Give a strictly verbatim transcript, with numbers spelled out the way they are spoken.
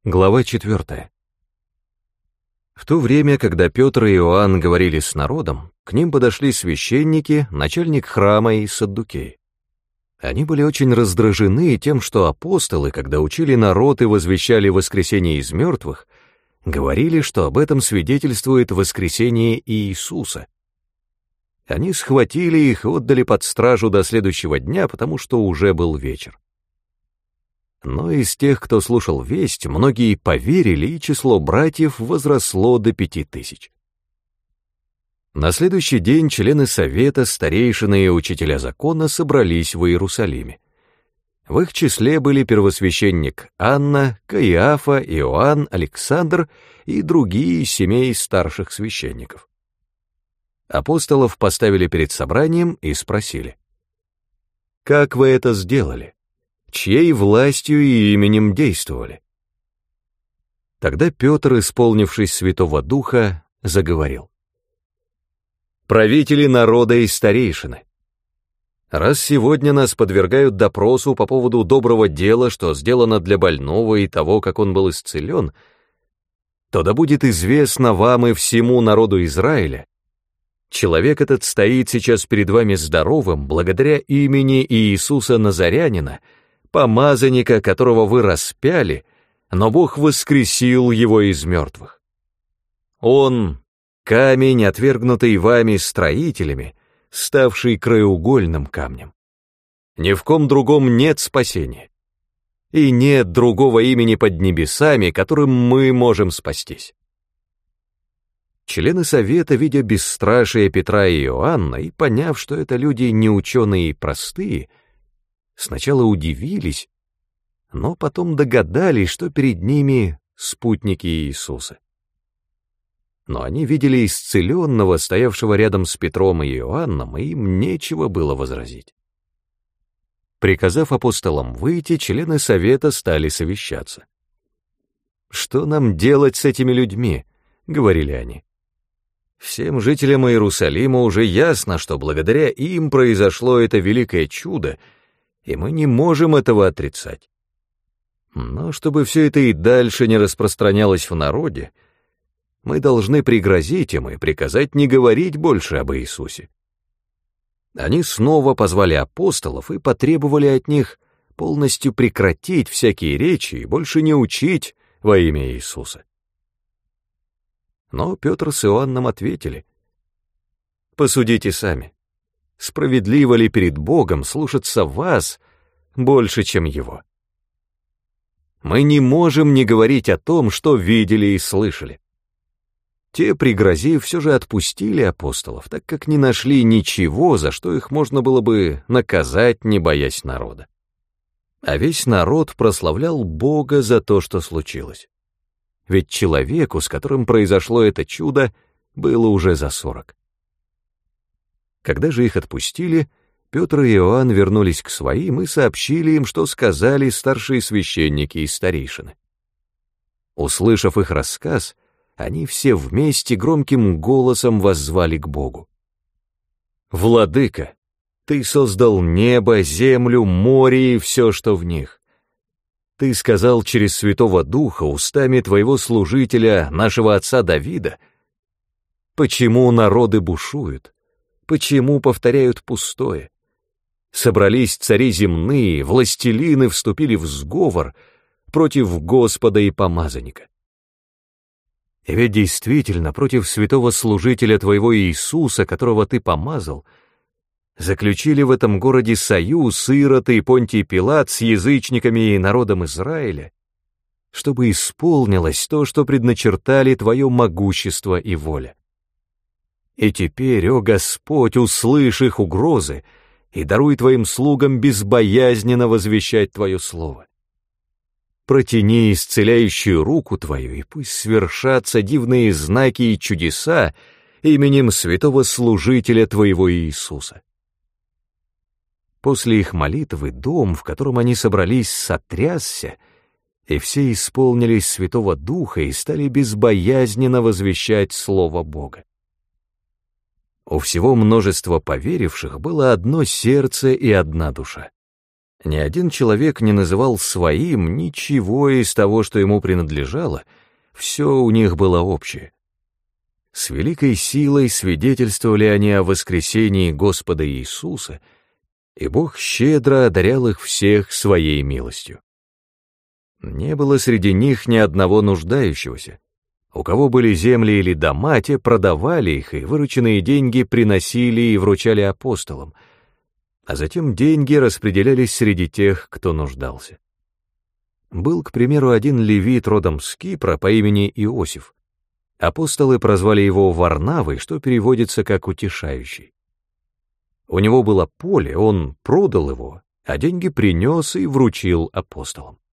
Глава четвертая. В то время, когда Петр и Иоанн говорили с народом, к ним подошли священники, начальник храма и саддукеи. Они были очень раздражены тем, что апостолы, когда учили народ и возвещали воскресение из мертвых, говорили, что об этом свидетельствует воскресение Иисуса. Они схватили их и отдали под стражу до следующего дня, потому что уже был вечер. Но из тех, кто слушал весть, многие поверили, и число братьев возросло до пяти тысяч. На следующий день члены совета, старейшины и учителя закона собрались в Иерусалиме. В их числе были первосвященник Анна, Каиафа, Иоанн, Александр и другие из семей старших священников. Апостолов поставили перед собранием и спросили: «Как вы это сделали? Чьей властью и именем действовали?» Тогда Петр, исполнившись Святого Духа, заговорил: «Правители народа и старейшины, раз сегодня нас подвергают допросу по поводу доброго дела, что сделано для больного и того, как он был исцелен, то да будет известно вам и всему народу Израиля, человек этот стоит сейчас перед вами здоровым благодаря имени Иисуса Назарянина, помазанника, которого вы распяли, но Бог воскресил его из мертвых. Он — камень, отвергнутый вами строителями, ставший краеугольным камнем. Ни в ком другом нет спасения, и нет другого имени под небесами, которым мы можем спастись». Члены совета, видя бесстрашие Петра и Иоанна и поняв, что это люди неученые и простые, сначала удивились, но потом догадались, что перед ними спутники Иисуса. Но они видели исцеленного, стоявшего рядом с Петром и Иоанном, и им нечего было возразить. Приказав апостолам выйти, члены совета стали совещаться. «Что нам делать с этими людьми?» — говорили они. «Всем жителям Иерусалима уже ясно, что благодаря им произошло это великое чудо, и мы не можем этого отрицать. Но чтобы все это и дальше не распространялось в народе, мы должны пригрозить им и приказать не говорить больше об Иисусе». Они снова позвали апостолов и потребовали от них полностью прекратить всякие речи и больше не учить во имя Иисуса. Но Петр с Иоанном ответили: «Посудите сами, справедливо ли перед Богом слушаться вас больше, чем Его? Мы не можем не говорить о том, что видели и слышали». Те, пригрозив, все же отпустили апостолов, так как не нашли ничего, за что их можно было бы наказать, не боясь народа. А весь народ прославлял Бога за то, что случилось. Ведь человеку, с которым произошло это чудо, было уже за сорок. Когда же их отпустили, Петр и Иоанн вернулись к своим и сообщили им, что сказали старшие священники и старейшины. Услышав их рассказ, они все вместе громким голосом воззвали к Богу: «Владыка, Ты создал небо, землю, море и все, что в них. Ты сказал через Святого Духа устами Твоего служителя, нашего отца Давида: почему народы бушуют, почему повторяют пустое? Собрались цари земные, властелины вступили в сговор против Господа и помазанника. И ведь действительно против святого служителя Твоего Иисуса, которого Ты помазал, заключили в этом городе союз Ирод и Понтий Пилат с язычниками и народом Израиля, чтобы исполнилось то, что предначертали Твое могущество и воля. И теперь, о Господь, услышь их угрозы и даруй Твоим слугам безбоязненно возвещать Твое слово. Протяни исцеляющую руку Твою, и пусть свершатся дивные знаки и чудеса именем святого служителя Твоего Иисуса». После их молитвы дом, в котором они собрались, сотрясся, и все исполнились Святого Духа и стали безбоязненно возвещать Слово Бога. У всего множества поверивших было одно сердце и одна душа. Ни один человек не называл своим ничего из того, что ему принадлежало, все у них было общее. С великой силой свидетельствовали они о воскресении Господа Иисуса, и Бог щедро одарял их всех своей милостью. Не было среди них ни одного нуждающегося. У кого были земли или дома, те продавали их, и вырученные деньги приносили и вручали апостолам, а затем деньги распределялись среди тех, кто нуждался. Был, к примеру, один левит родом с Кипра по имени Иосиф. Апостолы прозвали его Варнавой, что переводится как «утешающий». У него было поле, он продал его, а деньги принес и вручил апостолам.